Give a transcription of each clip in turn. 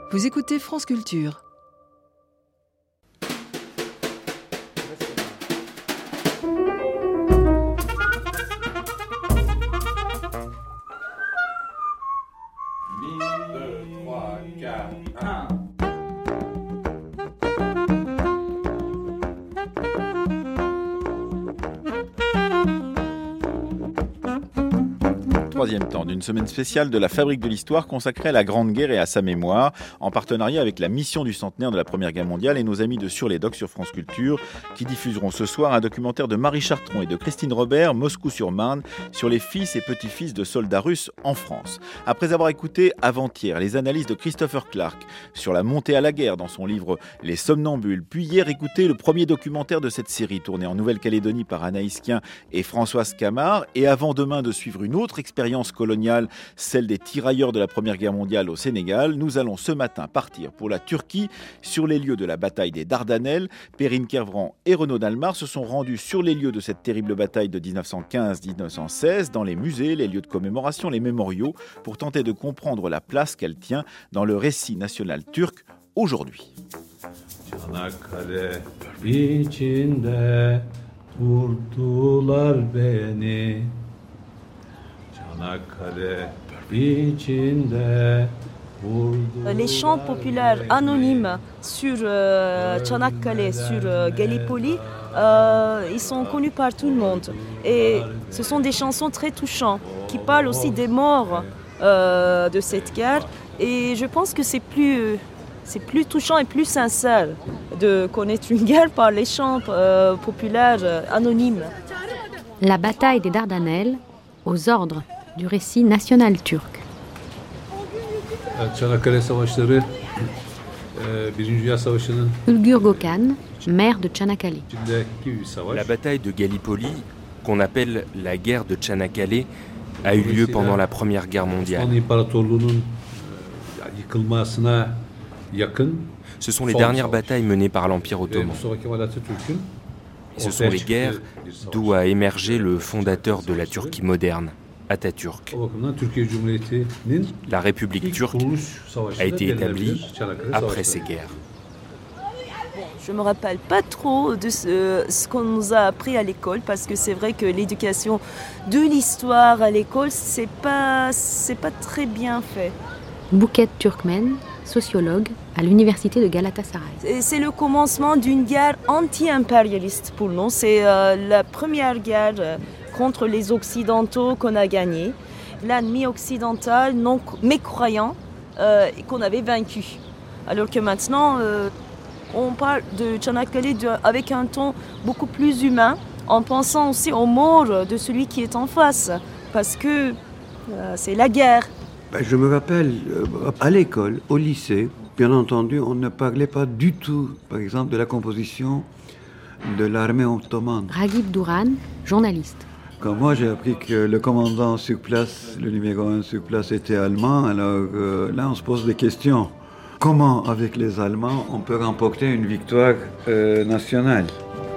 Vous écoutez France Culture. Troisième temps d'une semaine spéciale de la Fabrique de l'Histoire consacrée à la Grande Guerre et à sa mémoire, en partenariat avec la mission du centenaire de la Première Guerre mondiale et nos amis de Sur les Docs sur France Culture, qui diffuseront ce soir un documentaire de Marie Chartron et de Christine Robert, Moscou-sur-Marne, sur les fils et petits-fils de soldats russes en France. Après avoir écouté avant-hier les analyses de Christopher Clark sur la montée à la guerre dans son livre Les Somnambules, puis hier écouté le premier documentaire de cette série tourné en Nouvelle-Calédonie par Anaïs Kien et Françoise Camard, et avant demain de suivre une autre expérience coloniale, celle des tirailleurs de la Première Guerre mondiale au Sénégal, nous allons ce matin partir pour la Turquie, sur les lieux de la bataille des Dardanelles. Perrine Kervran et Renaud Dalmar se sont rendus sur les lieux de cette terrible bataille de 1915-1916, dans les musées, les lieux de commémoration, les mémoriaux, pour tenter de comprendre la place qu'elle tient dans le récit national turc aujourd'hui. Çanakkale içinde vurdular beni. Les chants populaires anonymes sur Çanakkale, sur Gallipoli, ils sont connus par tout le monde. Et ce sont des chansons très touchantes qui parlent aussi des morts de cette guerre. Et je pense que c'est plus touchant et plus sincère de connaître une guerre par les chants populaires anonymes. La bataille des Dardanelles, aux ordres du récit national turc. Ulgur Gökhan, maire de Çanakkale. La bataille de Gallipoli, qu'on appelle la guerre de Çanakkale, a eu lieu pendant la Première Guerre mondiale. Ce sont les dernières batailles menées par l'Empire ottoman. Et ce sont les guerres d'où a émergé le fondateur de la Turquie moderne, Atatürk. La République turque a été établie après ces guerres. Je ne me rappelle pas trop de ce qu'on nous a appris à l'école, parce que c'est vrai que l'éducation de l'histoire à l'école, c'est pas très bien fait. Buket Türkmen, sociologue à l'université de Galatasaray. C'est le commencement d'une guerre anti-impérialiste pour nous. C'est la première guerre contre les Occidentaux qu'on a gagnée. L'ennemi occidental non mécroyant qu'on avait vaincu. Alors que maintenant, on parle de Çanakkale avec un ton beaucoup plus humain, en pensant aussi aux morts de celui qui est en face. Parce que c'est la guerre. Je me rappelle, à l'école, au lycée, bien entendu, on ne parlait pas du tout, par exemple, de la composition de l'armée ottomane. Ragib Duran, journaliste. Quand moi j'ai appris que le commandant sur place, le numéro 1 sur place, était allemand, alors là on se pose des questions. Comment, avec les Allemands, on peut remporter une victoire nationale ?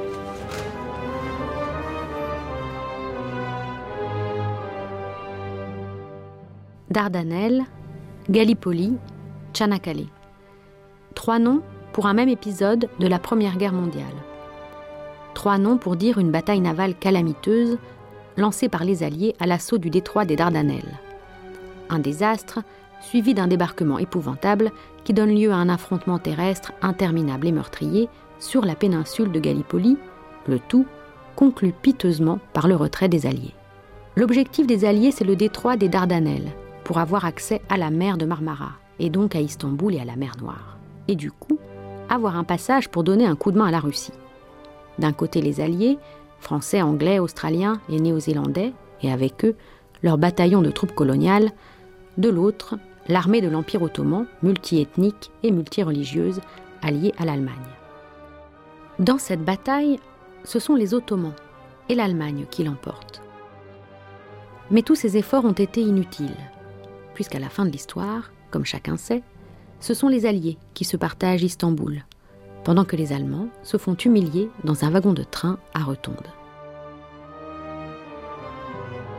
Dardanelles, Gallipoli, Çanakkale. 3 noms pour un même épisode de la Première Guerre mondiale. 3 noms pour dire une bataille navale calamiteuse lancée par les Alliés à l'assaut du détroit des Dardanelles. Un désastre suivi d'un débarquement épouvantable qui donne lieu à un affrontement terrestre interminable et meurtrier sur la péninsule de Gallipoli, le tout conclu piteusement par le retrait des Alliés. L'objectif des Alliés, c'est le détroit des Dardanelles, pour avoir accès à la mer de Marmara, et donc à Istanbul et à la mer Noire. Et du coup, avoir un passage pour donner un coup de main à la Russie. D'un côté les Alliés, Français, Anglais, Australiens et Néo-Zélandais, et avec eux, leurs bataillons de troupes coloniales. De l'autre, l'armée de l'Empire ottoman, multiethnique et multireligieuse, alliée à l'Allemagne. Dans cette bataille, ce sont les Ottomans et l'Allemagne qui l'emportent. Mais tous ces efforts ont été inutiles, puisqu'à la fin de l'histoire, comme chacun sait, ce sont les Alliés qui se partagent Istanbul, pendant que les Allemands se font humilier dans un wagon de train à Rotonde.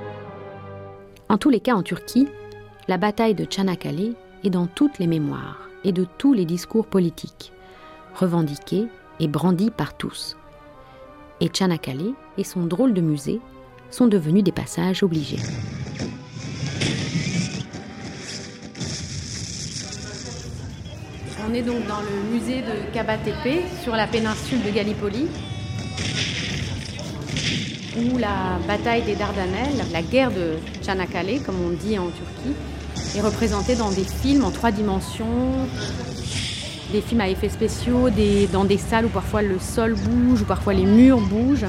En tous les cas, en Turquie, la bataille de Çanakkale est dans toutes les mémoires et de tous les discours politiques, revendiqués et brandis par tous. Et Çanakkale et son drôle de musée sont devenus des passages obligés. On est donc dans le musée de Kaba-Tepe, sur la péninsule de Gallipoli, où la bataille des Dardanelles, la guerre de Çanakkale, comme on dit en Turquie, est représentée dans des films en 3 dimensions, des films à effets spéciaux, dans des salles où parfois le sol bouge, ou parfois les murs bougent.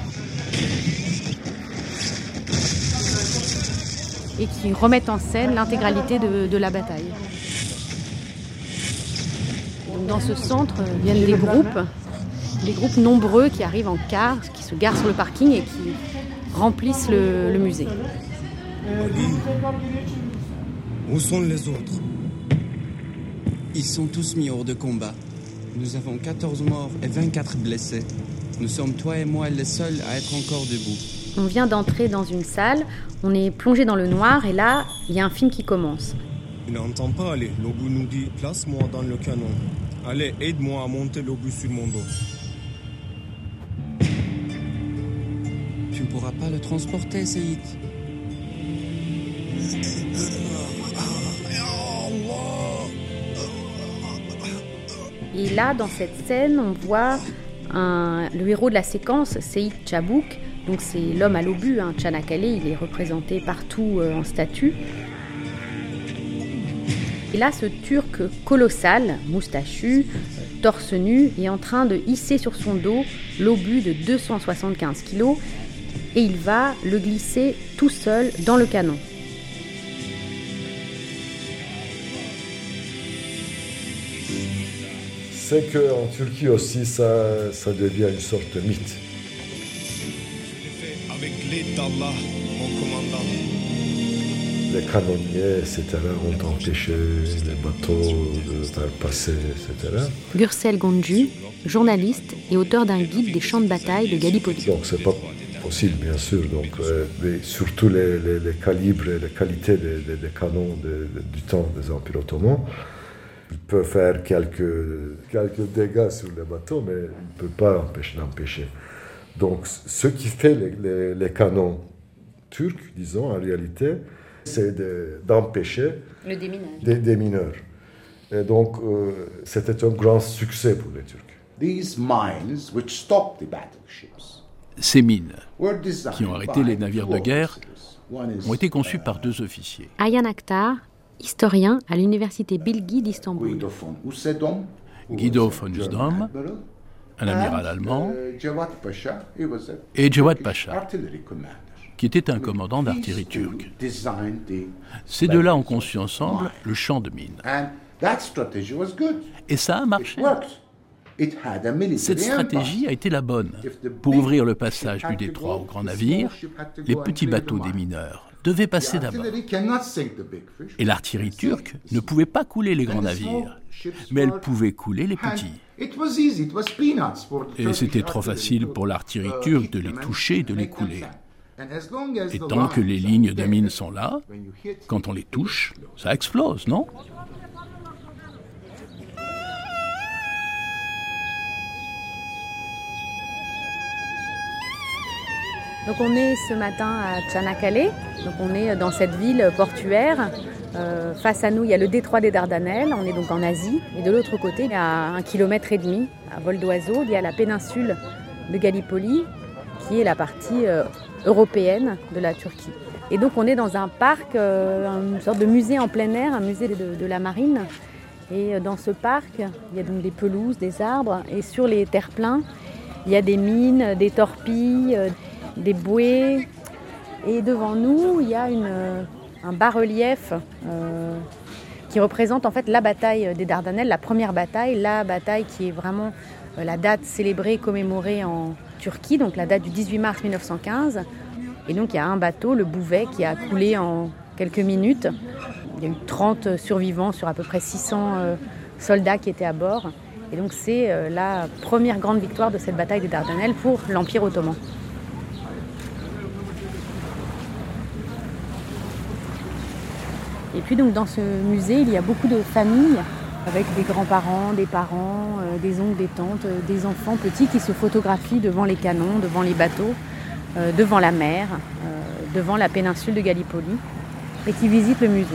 Et qui remettent en scène l'intégralité de la bataille. Donc dans ce centre viennent des groupes nombreux qui arrivent en car, qui se garent sur le parking et qui remplissent le musée. Où sont les autres? Ils sont tous mis hors de combat. Nous avons 14 morts et 24 blessés. Nous sommes, toi et moi, les seuls à être encore debout. On vient d'entrer dans une salle, on est plongé dans le noir et là, il y a un film qui commence. Il n'entend pas aller. L'obus nous dit « place-moi dans le canon. Allez, aide-moi à monter l'obus sur mon dos. » Tu ne pourras pas le transporter, Saïd. Et là, dans cette scène, on voit le héros de la séquence, Seyit Çabuk. Donc c'est l'homme à l'obus, Çanakkale, il est représenté partout en statue. Et là, ce Turc colossal, moustachu, torse nu, est en train de hisser sur son dos l'obus de 275 kg et il va le glisser tout seul dans le canon. C'est qu'en Turquie aussi, ça devient une sorte de mythe. Avec l'aide d'Allah, mon commandant. Les canonniers, etc., ont empêché les bateaux de passer, etc. Gürsel Goncu, journaliste et auteur d'un guide des champs de bataille de Gallipoli. Donc c'est pas possible, bien sûr. Donc, mais surtout les calibres et les qualités des canons du temps des empires ottomans. Il peut faire quelques dégâts sur les bateaux, mais il ne peut pas l'empêcher. Donc, ce qui fait les canons turcs, disons, en réalité, c'est d'empêcher le déminage. Des mineurs. Et donc, c'était un grand succès pour les Turcs. Ces mines, qui ont arrêté les navires de guerre, ont été conçues par 2 officiers. Ayhan Aktar, historien à l'université Bilgi d'Istanbul. Guido von Usedom, un amiral allemand, et Cevat Pacha, qui était un commandant d'artillerie turque. Ces 2-là ont conçu ensemble le champ de mines. Et ça a marché. Cette stratégie a été la bonne. Pour ouvrir le passage du détroit aux grands navires, les petits bateaux des mineurs devaient passer d'abord. Et l'artillerie turque ne pouvait pas couler les grands navires, mais elle pouvait couler les petits. Et c'était trop facile pour l'artillerie turque de les toucher et de les couler. Et tant que les lignes de mines sont là, quand on les touche, ça explose, non ? Donc on est ce matin à Çanakkale, donc on est dans cette ville portuaire. Face à nous, il y a le détroit des Dardanelles, on est donc en Asie. Et de l'autre côté, il y a 1,5 km à vol d'oiseau, il y a la péninsule de Gallipoli, qui est la partie européenne de la Turquie. Et donc on est dans un parc, une sorte de musée en plein air, un musée de la marine. Et dans ce parc, il y a donc des pelouses, des arbres, et sur les terre-pleins, il y a des mines, des torpilles, des bouées, et devant nous il y a un bas-relief qui représente en fait la bataille des Dardanelles, la première bataille, la bataille qui est vraiment la date célébrée, commémorée en Turquie, donc la date du 18 mars 1915. Et donc il y a un bateau, le Bouvet, qui a coulé en quelques minutes. Il y a eu 30 survivants sur à peu près 600 soldats qui étaient à bord. Et donc c'est la première grande victoire de cette bataille des Dardanelles pour l'Empire ottoman. Et puis donc dans ce musée, il y a beaucoup de familles avec des grands-parents, des parents, des oncles, des tantes, des enfants petits qui se photographient devant les canons, devant les bateaux, devant la mer, devant la péninsule de Gallipoli, et qui visitent le musée.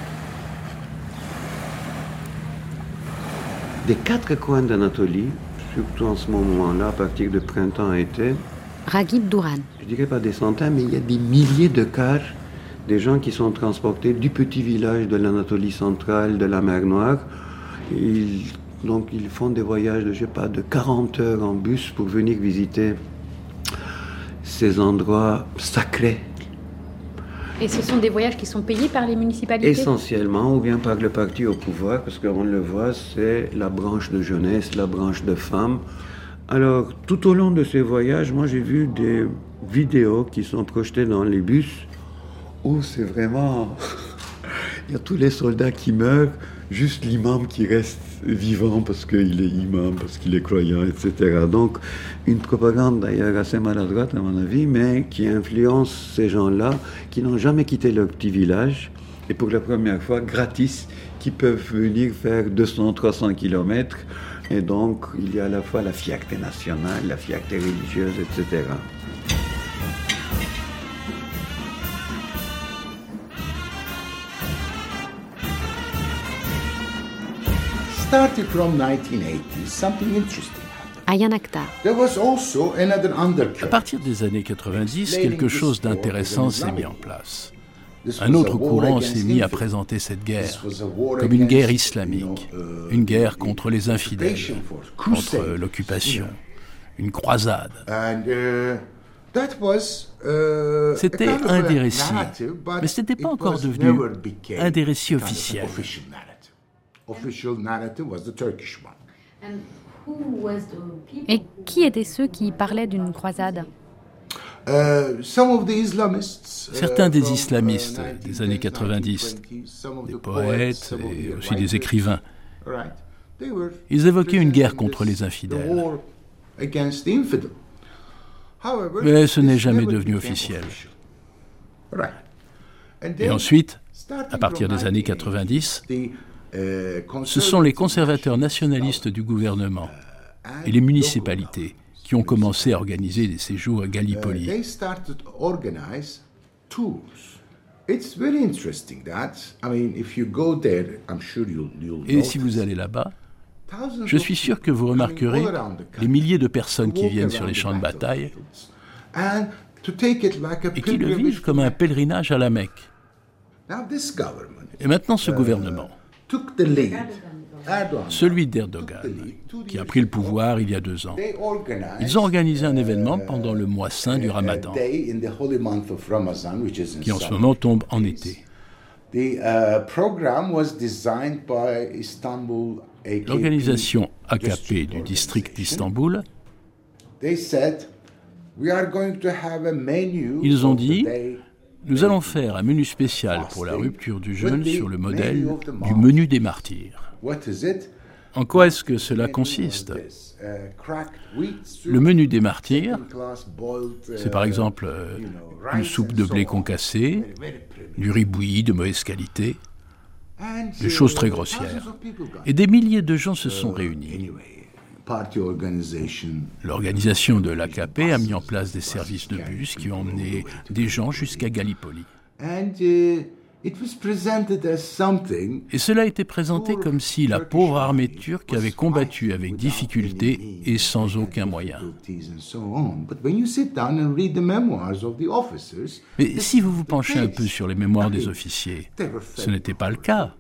Des 4 coins d'Anatolie, surtout en ce moment-là, à partir de printemps-été, Raghib Douran. Je dirais pas des centaines, mais il y a des milliers de cars, des gens qui sont transportés du petit village de l'Anatolie centrale, de la mer Noire. Donc ils font des voyages de 40 heures en bus pour venir visiter ces endroits sacrés. Et ce sont des voyages qui sont payés par les municipalités ? Essentiellement, ou bien par le parti au pouvoir, parce qu'on le voit, c'est la branche de jeunesse, la branche de femmes. Alors, tout au long de ces voyages, moi j'ai vu des vidéos qui sont projetées dans les bus, où c'est vraiment... Il y a tous les soldats qui meurent, juste l'imam qui reste vivant parce qu'il est imam, parce qu'il est croyant, etc. Donc, une propagande d'ailleurs assez maladroite à mon avis, mais qui influence ces gens-là qui n'ont jamais quitté leur petit village, et pour la première fois, gratis, qui peuvent venir faire 200-300 kilomètres. Et donc, il y a à la fois la fierté nationale, la fierté religieuse, etc. Starting from 1980, something interesting. Ayaan Akhtar. There was also another undercurrent. À partir des années 90, quelque chose d'intéressant s'est mis en place. Un autre courant s'est mis à présenter cette guerre comme une guerre islamique, une guerre contre les infidèles, contre l'occupation, une croisade. C'était un des récits, mais ce n'était pas encore devenu un des récits officiels. Et qui étaient ceux qui parlaient d'une croisade ? Certains des islamistes des années 90, des poètes et aussi des écrivains, ils évoquaient une guerre contre les infidèles. Mais ce n'est jamais devenu officiel. Et ensuite, à partir des années 90, ce sont les conservateurs nationalistes du gouvernement et les municipalités qui ont commencé à organiser des séjours à Gallipoli. Et si vous allez là-bas, je suis sûr que vous remarquerez les milliers de personnes qui viennent sur les champs de bataille et qui le vivent comme un pèlerinage à la Mecque. Et maintenant, ce gouvernement, celui d'Erdogan, qui a pris le pouvoir il y a 2 ans. Ils ont organisé un événement pendant le mois saint du Ramadan, qui en ce moment tombe en été. L'organisation AKP du district d'Istanbul, ils ont dit: nous allons faire un menu spécial pour la rupture du jeûne sur le modèle du menu des martyrs. En quoi est-ce que cela consiste ? Le menu des martyrs, c'est par exemple une soupe de blé concassé, du riz bouilli de mauvaise qualité, des choses très grossières. Et des milliers de gens se sont réunis. L'organisation de l'AKP a mis en place des services de bus qui ont emmené des gens jusqu'à Gallipoli. Et cela a été présenté comme si la pauvre armée turque avait combattu avec difficulté et sans aucun moyen. Mais si vous vous penchez un peu sur les mémoires des officiers, ce n'était pas le cas.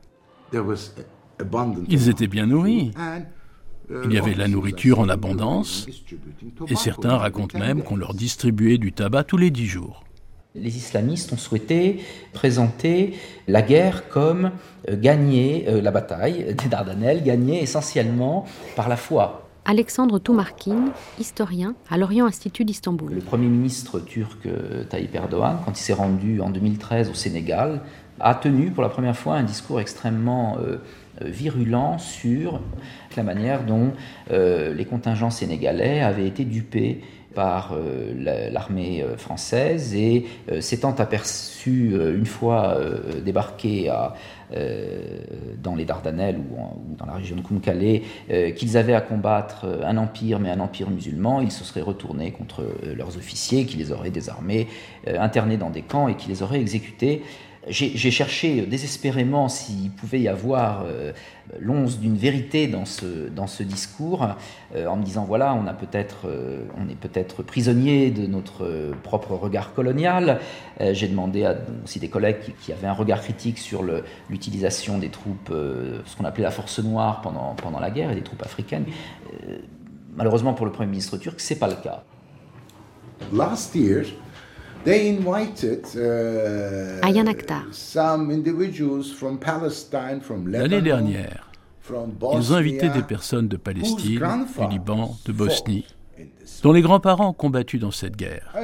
Ils étaient bien nourris. Il y avait de la nourriture en abondance, et certains racontent même qu'on leur distribuait du tabac tous les 10 jours. Les islamistes ont souhaité présenter la guerre comme gagner la bataille des Dardanelles, gagnée essentiellement par la foi. Alexandre Toumarkin, historien à l'Orient Institut d'Istanbul. Le Premier ministre turc Tayyip Erdogan, quand il s'est rendu en 2013 au Sénégal, a tenu pour la première fois un discours extrêmement virulent sur la manière dont les contingents sénégalais avaient été dupés par l'armée française et s'étant aperçu une fois débarqués dans les Dardanelles ou dans la région de Koum-Kalé qu'ils avaient à combattre un empire, mais un empire musulman, ils se seraient retournés contre leurs officiers qui les auraient désarmés, internés dans des camps et qui les auraient exécutés. J'ai cherché désespérément s'il pouvait y avoir l'once d'une vérité dans ce discours, en me disant voilà, on est peut-être prisonnier de notre propre regard colonial. J'ai demandé à aussi des collègues qui avaient un regard critique sur l'utilisation des troupes, ce qu'on appelait la force noire pendant la guerre, et des troupes africaines. Malheureusement pour le Premier ministre turc, c'est pas le cas. Last year, they invited Ayhan Akhtar. some individuals from Palestine, from Lebanon. L'année dernière, From ils ont invité des personnes de Palestine, du Liban, de Bosnie, dont les grands-parents ont combattu dans cette guerre.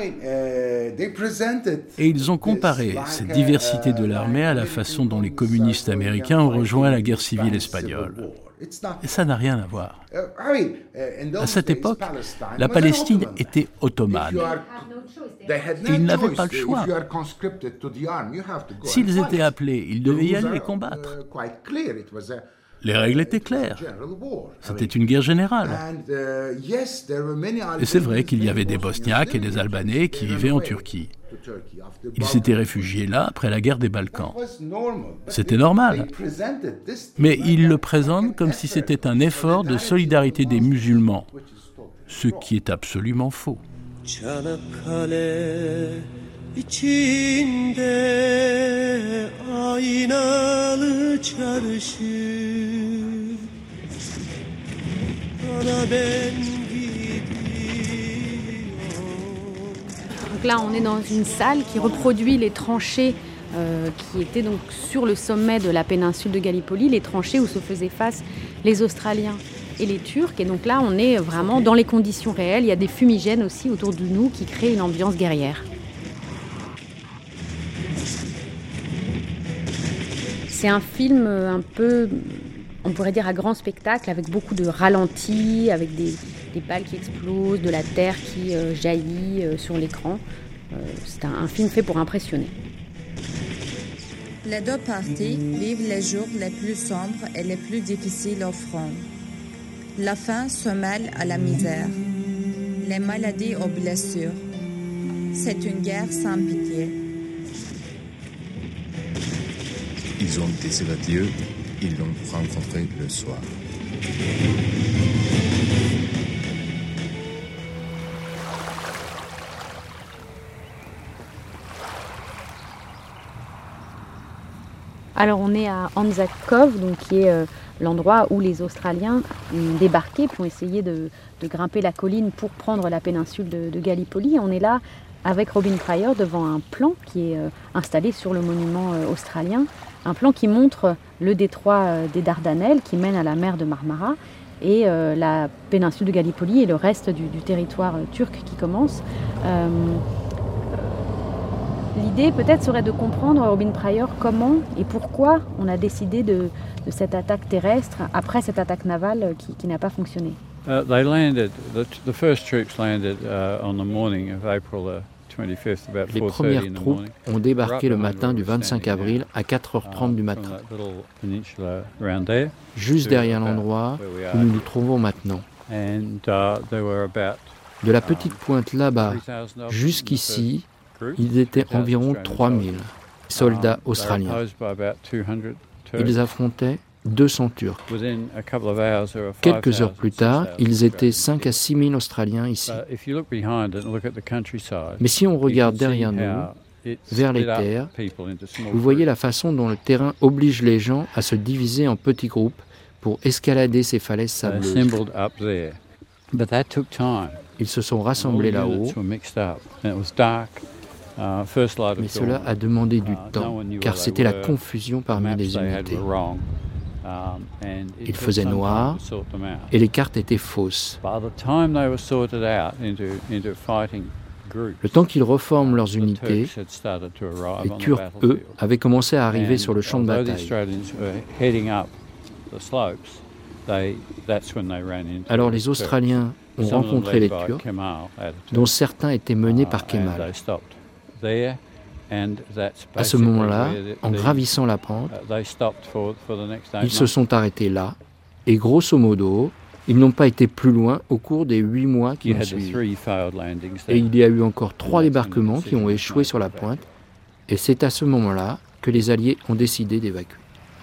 Et ils ont comparé cette diversité de l'armée à la façon dont les communistes américains ont rejoint la guerre civile espagnole. Et ça n'a rien à voir. À cette époque, la Palestine était ottomane. Et ils n'avaient pas le choix. S'ils étaient appelés, ils devaient y aller et combattre. Les règles étaient claires. C'était une guerre générale. Et c'est vrai qu'il y avait des Bosniaques et des Albanais qui vivaient en Turquie. Ils s'étaient réfugiés là après la guerre des Balkans. C'était normal. Mais ils le présentent comme si c'était un effort de solidarité des musulmans, ce qui est absolument faux. Donc là, on est dans une salle qui reproduit les tranchées qui étaient donc sur le sommet de la péninsule de Gallipoli, les tranchées où se faisaient face les Australiens et les Turcs. Et donc là, on est vraiment dans les conditions réelles. Il y a des fumigènes aussi autour de nous qui créent une ambiance guerrière. C'est un film un peu, on pourrait dire, à grand spectacle, avec beaucoup de ralentis, avec des balles qui explosent, de la terre qui jaillit sur l'écran. C'est un film fait pour impressionner. Les deux parties vivent les jours les plus sombres et les plus difficiles au front. La faim se mêle à la misère, les maladies aux blessures. C'est une guerre sans pitié. Ils ont désiré Dieu, ils l'ont rencontré le soir. Alors on est à Anzac Cove, donc qui est l'endroit où les Australiens ont débarqué pour essayer de grimper la colline pour prendre la péninsule de Gallipoli. On est là avec Robin Pryor devant un plan qui est installé sur le monument australien, un plan qui montre le détroit des Dardanelles qui mène à la mer de Marmara et la péninsule de Gallipoli et le reste du territoire turc qui commence. L'idée peut-être serait de comprendre, Robin Pryor, comment et pourquoi on a décidé de cette attaque terrestre après cette attaque navale qui n'a pas fonctionné. They landed. The first troops landed on the morning of April 25th, about 4:30 in the morning. Les premières troupes ont débarqué le matin du 25 avril à 4h30 du matin, juste derrière l'endroit où nous nous trouvons maintenant. De la petite pointe là-bas jusqu'ici, ils étaient environ 3000 soldats australiens. Ils affrontaient 200 Turcs. Quelques heures plus tard, ils étaient 5 à 6 000 Australiens ici. Mais si on regarde derrière nous, vers les terres, vous voyez la façon dont le terrain oblige les gens à se diviser en petits groupes pour escalader ces falaises sableuses. Ils se sont rassemblés là-haut, mais cela a demandé du temps, car c'était la confusion parmi les unités. Il faisait noir et les cartes étaient fausses. Le temps qu'ils reforment leurs unités, les Turcs, eux, avaient commencé à arriver sur le champ de bataille. Alors les Australiens ont rencontré les Turcs, dont certains étaient menés par Kemal. À ce moment-là, en gravissant la pente, ils se sont arrêtés là, et grosso modo, ils n'ont pas été plus loin au cours des 8 mois qui ont suivi. Et il y a eu encore 3 débarquements qui ont échoué sur la pointe, et c'est à ce moment-là que les Alliés ont décidé d'évacuer.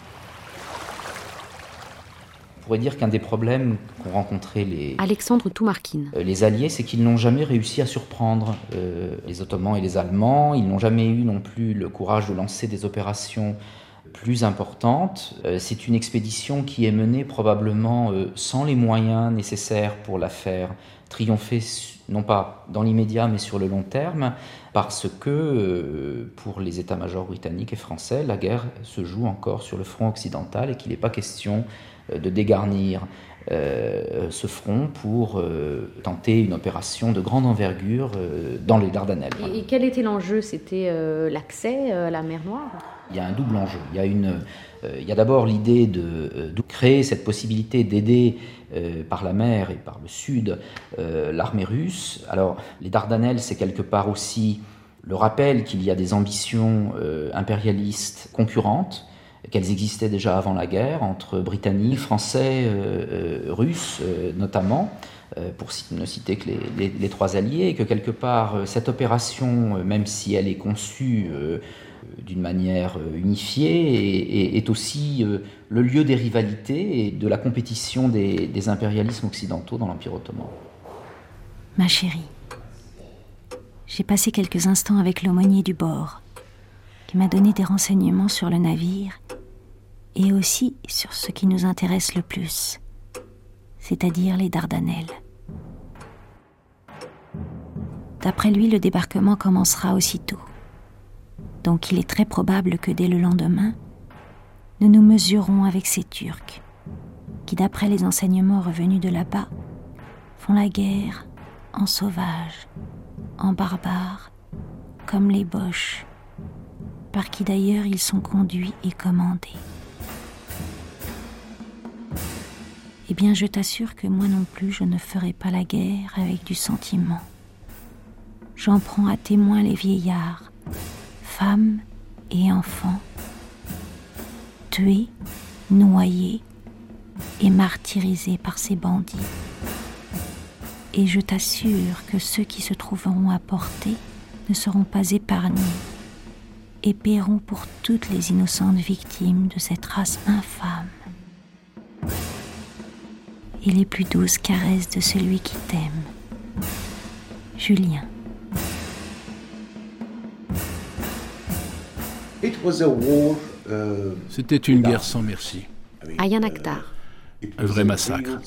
On pourrait dire qu'un des problèmes qu'ont rencontré Alexandre Toumarkine. Les Alliés, c'est qu'ils n'ont jamais réussi à surprendre les Ottomans et les Allemands. Ils n'ont jamais eu non plus le courage de lancer des opérations plus importantes. C'est une expédition qui est menée probablement sans les moyens nécessaires pour la faire triompher, non pas dans l'immédiat, mais sur le long terme, parce que pour les états-majors britanniques et français, la guerre se joue encore sur le front occidental et qu'il n'est pas question de dégarnir ce front pour tenter une opération de grande envergure dans les Dardanelles. Et quel était l'enjeu ? C'était l'accès à la mer Noire ? Il y a un double enjeu. Il y a d'abord l'idée de créer cette possibilité d'aider par la mer et par le sud l'armée russe. Alors, les Dardanelles, c'est quelque part aussi le rappel qu'il y a des ambitions impérialistes concurrentes, qu'elles existaient déjà avant la guerre, entre Britanniques, Français, Russes notamment, pour ne citer que les 3 alliés, et que quelque part, cette opération, même si elle est conçue d'une manière unifiée, est aussi le lieu des rivalités et de la compétition des impérialismes occidentaux dans l'Empire ottoman. Ma chérie, j'ai passé quelques instants avec l'aumônier du bord, qui m'a donné des renseignements sur le navire et aussi sur ce qui nous intéresse le plus, c'est-à-dire les Dardanelles. D'après lui, le débarquement commencera aussitôt. Donc il est très probable que dès le lendemain, nous nous mesurerons avec ces Turcs, qui d'après les enseignements revenus de là-bas, font la guerre en sauvages, en barbares, comme les Boches, par qui d'ailleurs ils sont conduits et commandés. Eh bien, je t'assure que moi non plus, je ne ferai pas la guerre avec du sentiment. J'en prends à témoin les vieillards, femmes et enfants, tués, noyés et martyrisés par ces bandits. Et je t'assure que ceux qui se trouveront à portée ne seront pas épargnés et paieront pour toutes les innocentes victimes de cette race infâme. Et les plus douces caresses de celui qui t'aime. Julien. C'était une guerre sans merci. Ayaan Akhtar. Un vrai massacre.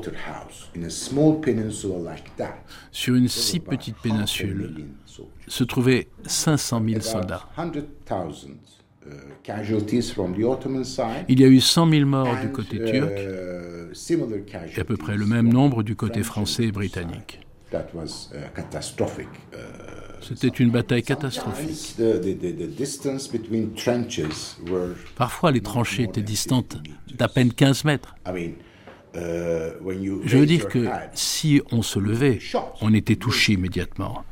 Sur une si petite péninsule se trouvaient 500 000 soldats. Il y a eu 100 000 morts du côté turc et à peu près le même nombre du côté français et britannique. C'était une bataille catastrophique. Parfois, les tranchées étaient distantes d'à peine 15 mètres. Je veux dire que si on se levait, on était touché immédiatement.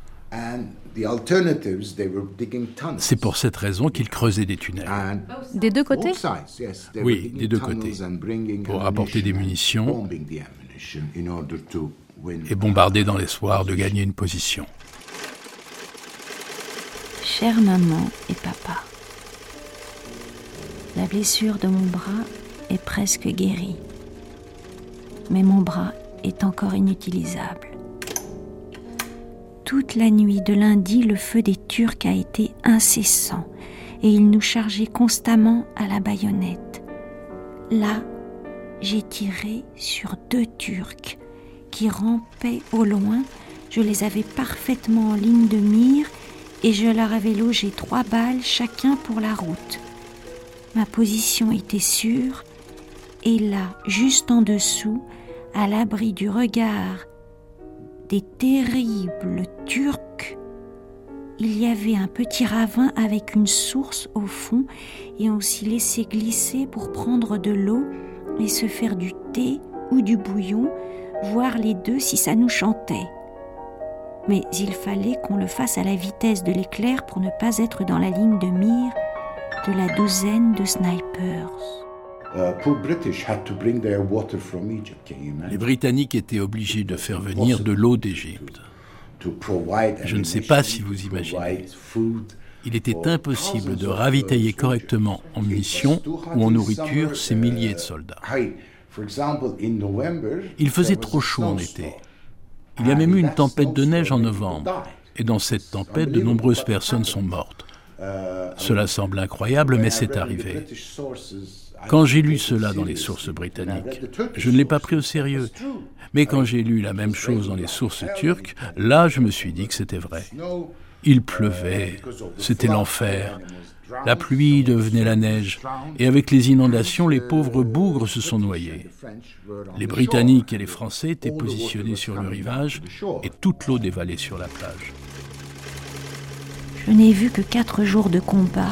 C'est pour cette raison qu'ils creusaient des tunnels. Des deux côtés ? Oui, des deux côtés, pour apporter des munitions et bombarder dans l'espoir de gagner une position. Chère maman et papa, la blessure de mon bras est presque guérie, mais mon bras est encore inutilisable. Toute la nuit de lundi, le feu des Turcs a été incessant et ils nous chargeaient constamment à la baïonnette. Là, j'ai tiré sur 2 Turcs qui rampaient au loin. Je les avais parfaitement en ligne de mire et je leur avais logé 3 balles chacun pour la route. Ma position était sûre et là, juste en dessous, à l'abri du regard des terribles Turcs, il y avait un petit ravin avec une source au fond et on s'y laissait glisser pour prendre de l'eau et se faire du thé ou du bouillon voir les deux si ça nous chantait. Mais il fallait qu'on le fasse à la vitesse de l'éclair pour ne pas être dans la ligne de mire de la douzaine de snipers. Les Britanniques étaient obligés de faire venir de l'eau d'Égypte. Je ne sais pas si vous imaginez. Il était impossible de ravitailler correctement en munitions ou en nourriture ces milliers de soldats. Il faisait trop chaud en été. Il y a même eu une tempête de neige en novembre. Et dans cette tempête, de nombreuses personnes sont mortes. Cela semble incroyable, mais c'est arrivé. Quand j'ai lu cela dans les sources britanniques, je ne l'ai pas pris au sérieux. Mais quand j'ai lu la même chose dans les sources turques, là, je me suis dit que c'était vrai. Il pleuvait, c'était l'enfer. La pluie devenait la neige, et avec les inondations, les pauvres bougres se sont noyés. Les Britanniques et les Français étaient positionnés sur le rivage, et toute l'eau dévalait sur la plage. Je n'ai vu que 4 jours de combat,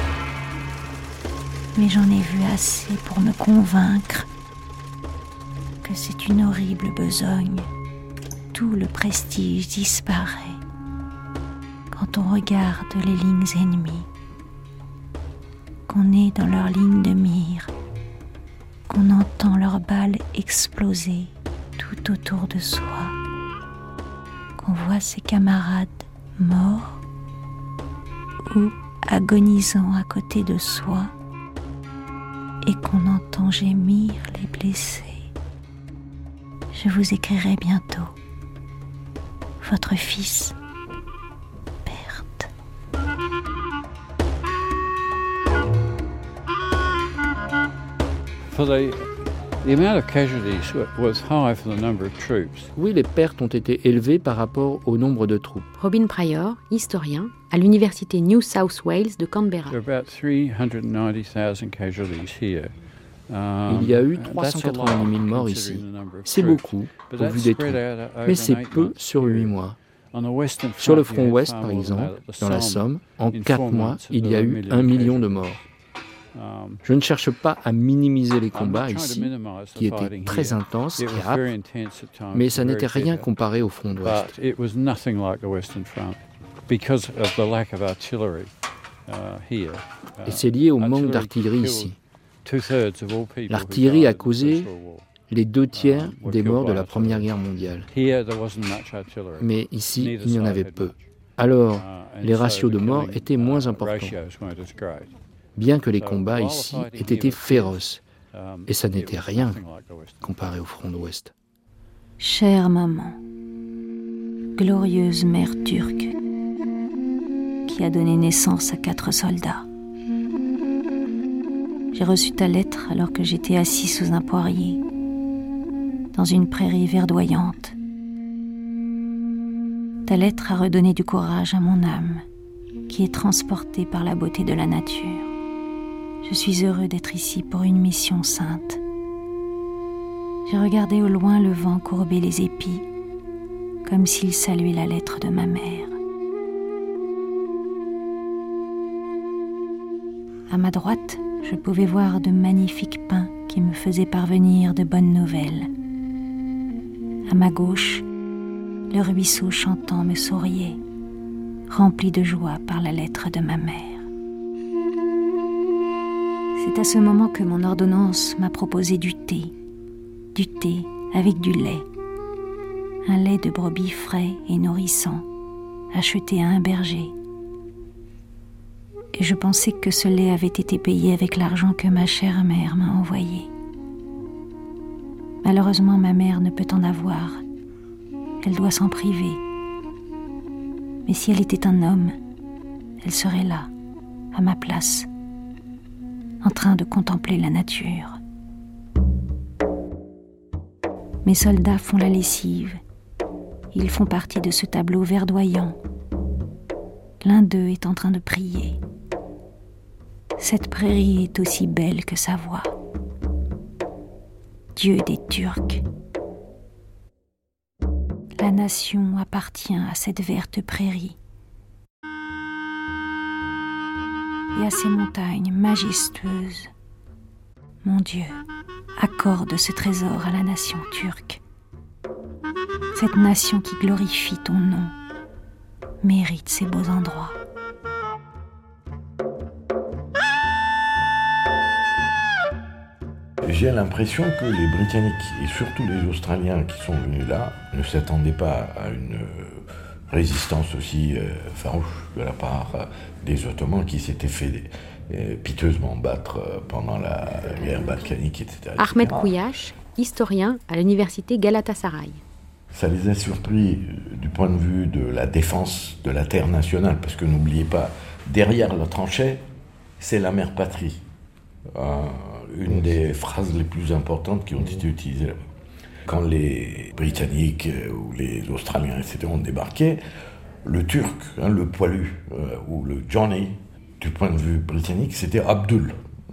mais j'en ai vu assez pour me convaincre que c'est une horrible besogne. Tout le prestige disparaît quand on regarde les lignes ennemies, qu'on est dans leur ligne de mire, qu'on entend leurs balles exploser tout autour de soi, qu'on voit ses camarades morts ou agonisant à côté de soi et qu'on entend gémir les blessés. Je vous écrirai bientôt. Votre fils, Berthe. Oui, les pertes ont été élevées par rapport au nombre de troupes. Robin Pryor, historien, à l'université New South Wales de Canberra. Il y a eu 390 000 morts ici. C'est beaucoup, au vu des troupes, mais c'est peu sur 8 mois. Sur le front ouest, par exemple, dans la Somme, en 4 mois, il y a eu 1 million de morts. Je ne cherche pas à minimiser les combats ici, qui étaient très intenses et âpres, mais ça n'était rien comparé au front ouest. Et c'est lié au manque d'artillerie ici. L'artillerie a causé les 2 tiers des morts de la Première Guerre mondiale. Mais ici, il y en avait peu. Alors, les ratios de morts étaient moins importants, bien que les combats ici aient été féroces. Et ça n'était rien comparé au front d'Ouest. Chère maman, glorieuse mère turque, qui a donné naissance à 4 soldats. J'ai reçu ta lettre alors que j'étais assis sous un poirier, dans une prairie verdoyante. Ta lettre a redonné du courage à mon âme, qui est transportée par la beauté de la nature. Je suis heureux d'être ici pour une mission sainte. J'ai regardé au loin le vent courber les épis, comme s'il saluait la lettre de ma mère. À ma droite, je pouvais voir de magnifiques pins qui me faisaient parvenir de bonnes nouvelles. À ma gauche, le ruisseau chantant me souriait, rempli de joie par la lettre de ma mère. C'est à ce moment que mon ordonnance m'a proposé du thé avec du lait, un lait de brebis frais et nourrissant, acheté à un berger. Et je pensais que ce lait avait été payé avec l'argent que ma chère mère m'a envoyé. Malheureusement, ma mère ne peut en avoir. Elle doit s'en priver. Mais si elle était un homme, elle serait là, à ma place, en train de contempler la nature. Mes soldats font la lessive. Ils font partie de ce tableau verdoyant. L'un d'eux est en train de prier. Cette prairie est aussi belle que sa voix. Dieu des Turcs. La nation appartient à cette verte prairie et à ces montagnes majestueuses. Mon Dieu, accorde ce trésor à la nation turque Cette nation qui glorifie ton nom mérite ces beaux endroits. J'ai l'impression que les Britanniques, et surtout les Australiens qui sont venus là, ne s'attendaient pas à une résistance aussi farouche de la part des Ottomans qui s'étaient fait piteusement battre pendant la guerre balkanique, etc. Ahmed Kouyache, historien à l'université Galatasaray. Ça les a surpris du point de vue de la défense de la terre nationale, parce que n'oubliez pas, derrière la tranchée, c'est la mère patrie. Une des phrases les plus importantes qui ont été utilisées là-bas. Quand les Britanniques ou les Australiens, etc., ont débarqué, le Turc, le poilu, ou le Johnny, du point de vue britannique, c'était Abdul.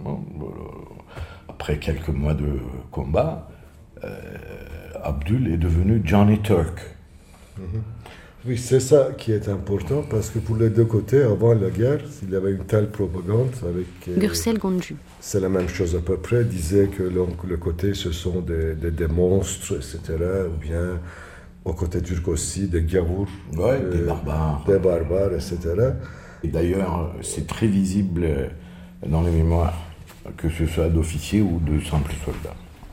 Après quelques mois de combat, Abdul est devenu Johnny Turk. Oui, c'est ça qui est important, parce que pour les deux côtés, avant la guerre, il y avait une telle propagande avec... Gürsel Gondju. C'est la même chose à peu près, disait que le côté, ce sont des monstres, etc., ou bien, au côté turc aussi, des gavours, des barbares. Des barbares, etc. Et d'ailleurs, c'est très visible dans les mémoires, que ce soit d'officiers ou de simples soldats.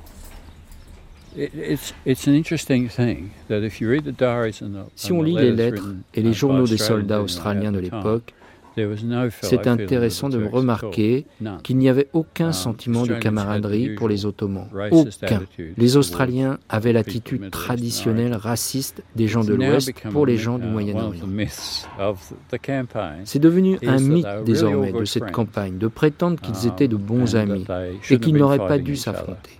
Si on lit les lettres et les journaux des soldats australiens de l'époque, c'est intéressant de remarquer qu'il n'y avait aucun sentiment de camaraderie pour les Ottomans. Aucun. Les Australiens avaient l'attitude traditionnelle raciste des gens de l'Ouest pour les gens du Moyen-Orient. C'est devenu un mythe désormais de cette campagne, de prétendre qu'ils étaient de bons amis et qu'ils n'auraient pas dû s'affronter.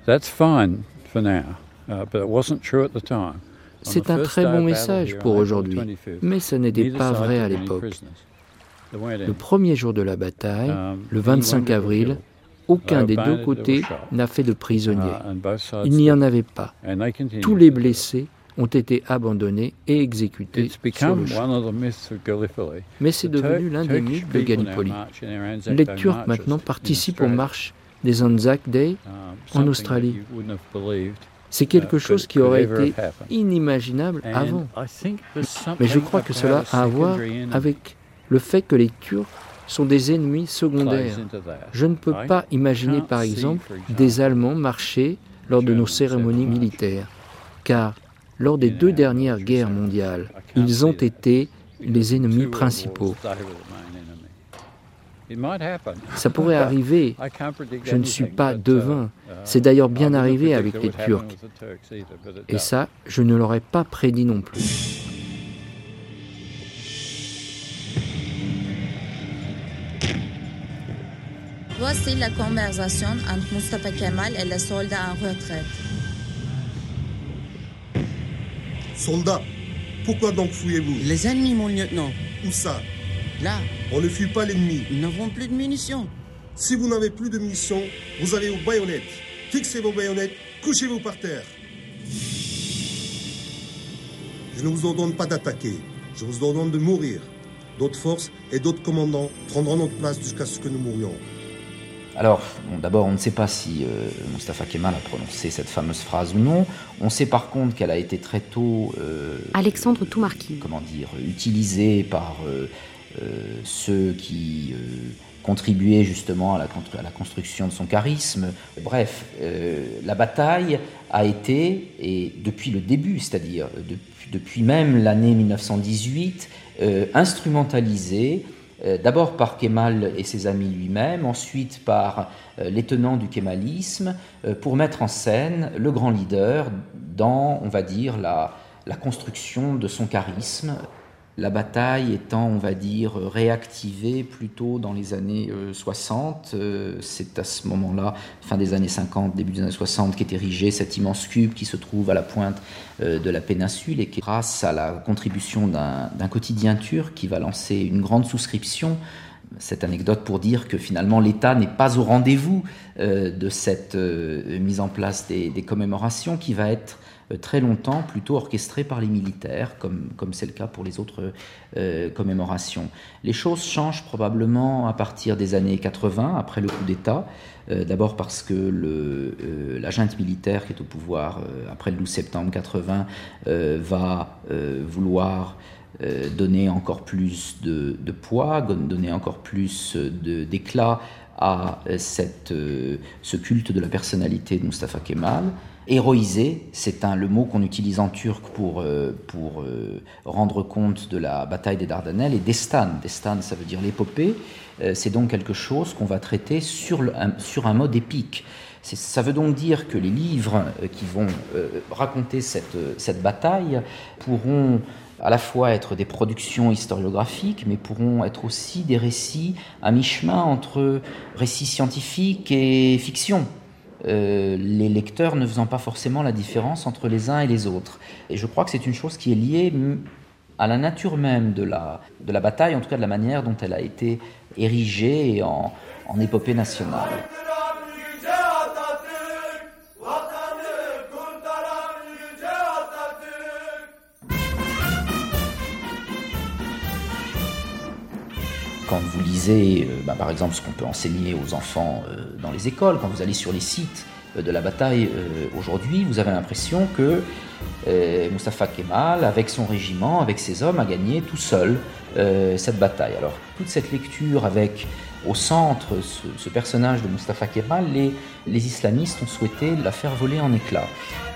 C'est un très bon message pour aujourd'hui, mais ce n'était pas vrai à l'époque. Le premier jour de la bataille, le 25 avril, aucun des deux côtés n'a fait de prisonniers. Il n'y en avait pas. Tous les blessés ont été abandonnés et exécutés sur le champ. Mais c'est devenu l'un des mythes de Gallipoli. Les Turcs maintenant participent aux marches des Anzac Day en Australie. C'est quelque chose qui aurait été inimaginable avant. Mais je crois que cela a à voir avec le fait que les Turcs sont des ennemis secondaires. Je ne peux pas imaginer, par exemple, des Allemands marcher lors de nos cérémonies militaires, car lors des 2 dernières guerres mondiales, ils ont été les ennemis principaux. Ça pourrait arriver, je ne suis pas devin, c'est d'ailleurs bien arrivé avec les Turcs. Et ça, je ne l'aurais pas prédit non plus. Voici la conversation entre Mustafa Kemal et le soldat en retraite. Soldats, pourquoi donc fouillez-vous? Les ennemis, mon lieutenant. Où ça? Là. On ne fuit pas l'ennemi. Nous n'avons plus de munitions. Si vous n'avez plus de munitions, vous avez vos baïonnettes. Fixez vos baïonnettes, couchez-vous par terre. Je ne vous ordonne pas d'attaquer. Je vous ordonne de mourir. D'autres forces et d'autres commandants prendront notre place jusqu'à ce que nous mourions. Alors, d'abord, on ne sait pas si Mustafa Kemal a prononcé cette fameuse phrase ou non. On sait par contre qu'elle a été très tôt Alexandre Toumarki. Utilisée par ceux qui contribuaient justement à la construction de son charisme. Bref, la bataille a été, et depuis le début, c'est-à-dire depuis même l'année 1918, instrumentalisée d'abord par Kemal et ses amis lui-même, ensuite par les tenants du kémalisme, pour mettre en scène le grand leader dans, on va dire, la construction de son charisme. La bataille étant, on va dire, réactivée plutôt dans les années 60. C'est à ce moment-là, fin des années 50, début des années 60, qu'est érigé cet immense cube qui se trouve à la pointe de la péninsule et qui, grâce à la contribution d'un quotidien turc qui va lancer une grande souscription, cette anecdote pour dire que finalement l'État n'est pas au rendez-vous de cette mise en place des commémorations qui va être très longtemps plutôt orchestrée par les militaires, comme c'est le cas pour les autres commémorations. Les choses changent probablement à partir des années 80, après le coup d'État, d'abord parce que la junte militaire qui est au pouvoir après le 12 septembre 80 va vouloir donner encore plus de poids, donner encore plus d'éclat à ce culte de la personnalité de Mustafa Kemal. Héroïser, c'est le mot qu'on utilise en turc pour rendre compte de la bataille des Dardanelles, et destan, ça veut dire l'épopée, c'est donc quelque chose qu'on va traiter sur un mode épique. Ça veut donc dire que les livres qui vont raconter cette bataille pourront à la fois être des productions historiographiques, mais pourront être aussi des récits à mi-chemin entre récits scientifiques et fiction. Les lecteurs ne faisant pas forcément la différence entre les uns et les autres. Et je crois que c'est une chose qui est liée à la nature même de la bataille, en tout cas de la manière dont elle a été érigée en épopée nationale. Quand vous lisez, par exemple, ce qu'on peut enseigner aux enfants dans les écoles, quand vous allez sur les sites de la bataille aujourd'hui, vous avez l'impression que Mustafa Kemal, avec son régiment, avec ses hommes, a gagné tout seul cette bataille. Alors, toute cette lecture avec au centre ce personnage de Mustafa Kemal, les islamistes ont souhaité la faire voler en éclats.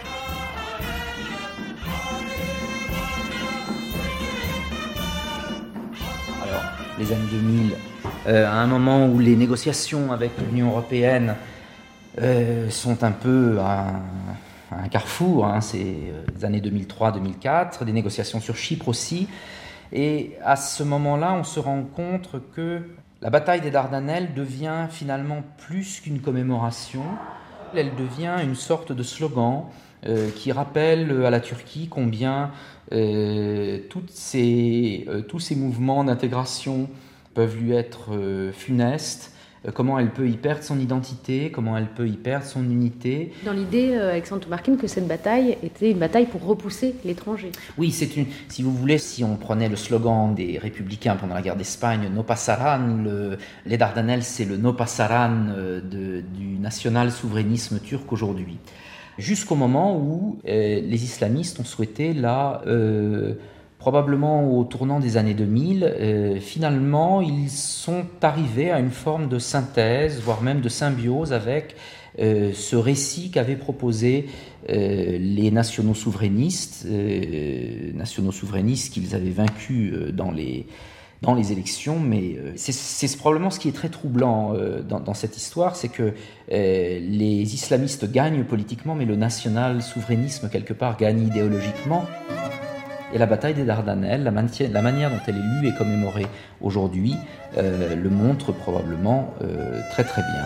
Les années 2000, à un moment où les négociations avec l'Union européenne sont un peu à un carrefour, c'est les années 2003-2004, des négociations sur Chypre aussi, et à ce moment-là, on se rend compte que la bataille des Dardanelles devient finalement plus qu'une commémoration, elle devient une sorte de slogan qui rappelle à la Turquie combien tous ces mouvements d'intégration peuvent lui être funestes, comment elle peut y perdre son identité, comment elle peut y perdre son unité. Dans l'idée, Alexandre Toumarkin, que cette bataille était une bataille pour repousser l'étranger. Oui, si vous voulez, si on prenait le slogan des Républicains pendant la guerre d'Espagne, No Pasaran, les Dardanelles, c'est le No Pasaran du national-souverainisme turc aujourd'hui. Jusqu'au moment où les islamistes ont souhaité, probablement au tournant des années 2000, finalement, ils sont arrivés à une forme de synthèse, voire même de symbiose avec ce récit qu'avaient proposé les nationaux souverainistes qu'ils avaient vaincus dans les élections, mais c'est probablement ce qui est très troublant dans cette histoire, c'est que les islamistes gagnent politiquement, mais le national-souverainisme, quelque part, gagne idéologiquement. Et la bataille des Dardanelles, la manière dont elle est lue et commémorée aujourd'hui, le montre probablement très très bien.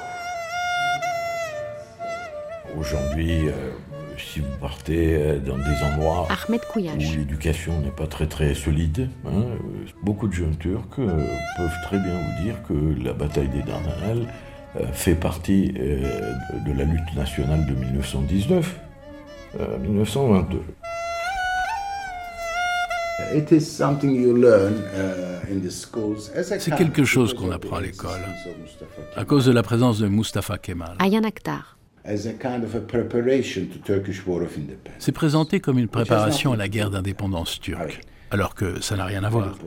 Aujourd'hui, si vous partez dans des endroits où l'éducation n'est pas très très solide, beaucoup de jeunes Turcs peuvent très bien vous dire que la bataille des Dardanelles fait partie de la lutte nationale de 1919 à 1922. C'est quelque chose qu'on apprend à l'école, à cause de la présence de Mustafa Kemal. Ayaan Akhtar. C'est présenté comme une préparation à la guerre d'indépendance turque, alors que ça n'a rien à voir.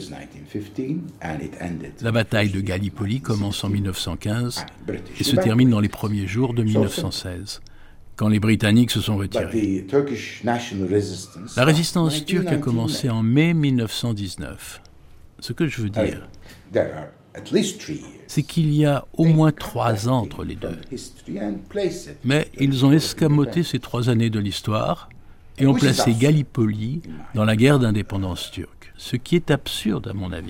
La bataille de Gallipoli commence en 1915 et se termine dans les premiers jours de 1916, quand les Britanniques se sont retirés. La résistance turque a commencé en mai 1919. Ce que je veux dire, c'est qu'il y a au moins 3 ans entre les deux. Mais ils ont escamoté ces 3 années de l'histoire et ont placé Gallipoli dans la guerre d'indépendance turque, ce qui est absurde à mon avis.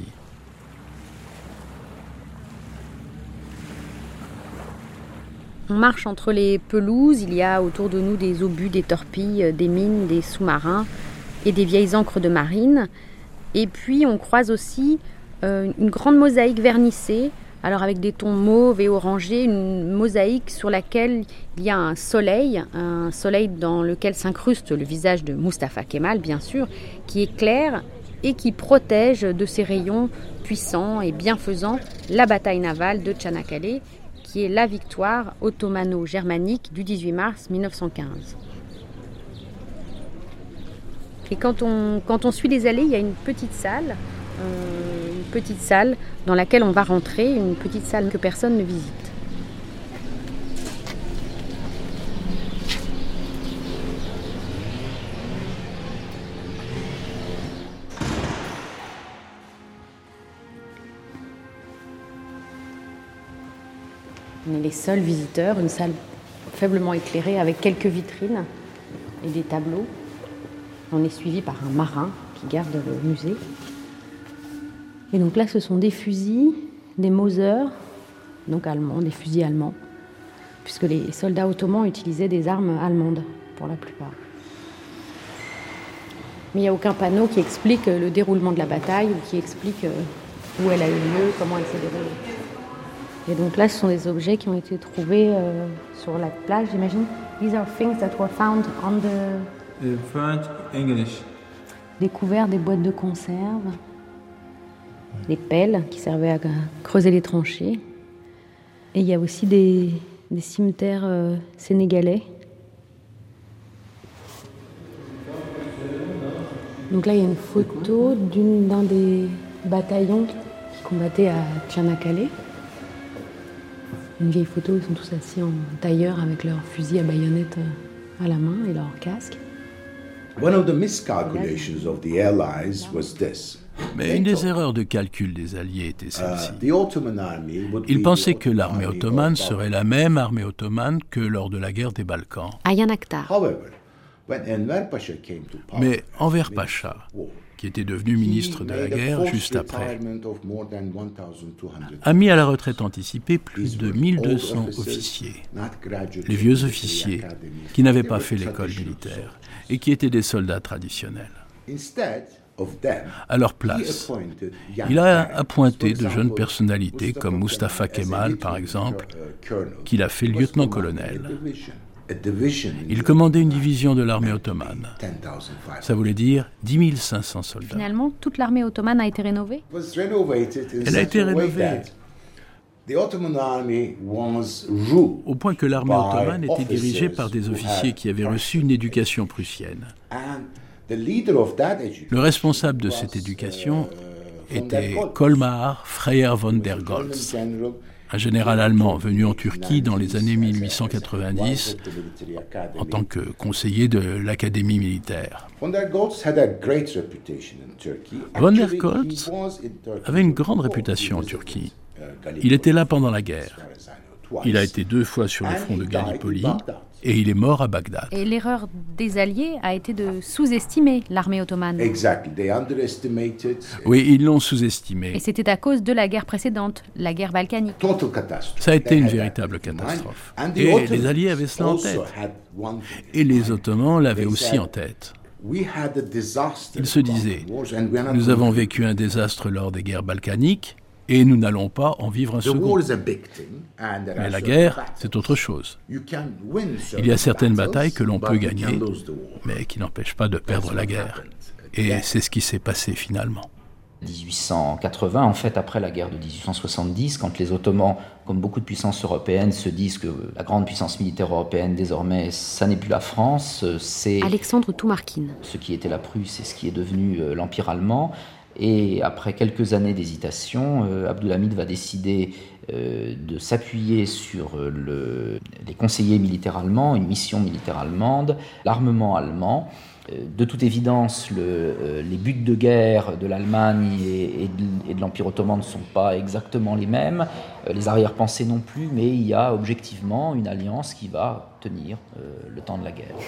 On marche entre les pelouses, il y a autour de nous des obus, des torpilles, des mines, des sous-marins et des vieilles ancres de marine. Et puis on croise aussi une grande mosaïque vernissée Alors avec des tons mauves et orangés, une mosaïque sur laquelle il y a un soleil dans lequel s'incruste le visage de Mustapha Kemal, bien sûr, qui éclaire et qui protège de ses rayons puissants et bienfaisants la bataille navale de Çanakkale, qui est la victoire ottomano-germanique du 18 mars 1915. Et quand on suit les allées, il y a une petite salle dans laquelle on va rentrer, une petite salle que personne ne visite. On est les seuls visiteurs, une salle faiblement éclairée avec quelques vitrines et des tableaux. On est suivi par un marin qui garde le musée. Et donc là, ce sont des fusils, des Mauser, donc allemands, des fusils allemands, puisque les soldats ottomans utilisaient des armes allemandes pour la plupart. Mais il n'y a aucun panneau qui explique le déroulement de la bataille ou qui explique où elle a eu lieu, comment elle s'est déroulée. Et donc là, ce sont des objets qui ont été trouvés sur la plage, j'imagine. These are things that were found on the French, English. Découvert des boîtes de conserve, des pelles qui servaient à creuser les tranchées. Et il y a aussi des cimetières sénégalais. Donc là, il y a une photo d'un des bataillons qui combattait à Çanakkale. Une vieille photo, ils sont tous assis en tailleur avec leurs fusils à baïonnette à la main et leurs casques. Mais une des erreurs de calcul des Alliés était celle-ci. Ils pensaient que l'armée ottomane serait la même armée ottomane que lors de la guerre des Balkans. Ayaan Akhtar. Mais Enver Pacha, qui était devenu ministre de la guerre juste après, a mis à la retraite anticipée plus de 1200 officiers, les vieux officiers qui n'avaient pas fait l'école militaire et qui étaient des soldats traditionnels. À leur place, il a appointé de jeunes personnalités comme Mustapha Kemal, par exemple, qu'il a fait lieutenant-colonel. Il commandait une division de l'armée ottomane. Ça voulait dire 10 500 soldats. Finalement, toute l'armée ottomane a été rénovée ? Elle a été rénovée au point que l'armée ottomane était dirigée par des officiers qui avaient reçu une éducation prussienne. Le responsable de cette éducation était Colmar Freiherr von der Goltz, un général allemand venu en Turquie dans les années 1890 en tant que conseiller de l'Académie militaire. Von der Goltz avait une grande réputation en Turquie. Il était là pendant la guerre. Il a été 2 fois sur le front de Gallipoli et il est mort à Bagdad. Et l'erreur des Alliés a été de sous-estimer l'armée ottomane. Oui, ils l'ont sous-estimée. Et c'était à cause de la guerre précédente, la guerre balkanique. Ça a été une véritable catastrophe. Et les Alliés avaient cela en tête. Et les Ottomans l'avaient aussi en tête. Ils se disaient, nous avons vécu un désastre lors des guerres balkaniques, et nous n'allons pas en vivre un second. Mais la guerre, c'est autre chose. Il y a certaines batailles que l'on peut gagner, mais qui n'empêchent pas de perdre la guerre. Et c'est ce qui s'est passé finalement. 1880, en fait, après la guerre de 1870, quand les Ottomans, comme beaucoup de puissances européennes, se disent que la grande puissance militaire européenne, désormais, ça n'est plus la France, c'est... Alexandre Toumarkin. Ce qui était la Prusse et ce qui est devenu l'Empire allemand. Et après quelques années d'hésitation, Abdulhamid va décider de s'appuyer sur les conseillers militaires allemands, une mission militaire allemande, l'armement allemand. De toute évidence, les buts de guerre de l'Allemagne et de l'Empire ottoman ne sont pas exactement les mêmes, les arrière-pensées non plus, mais il y a objectivement une alliance qui va tenir le temps de la guerre.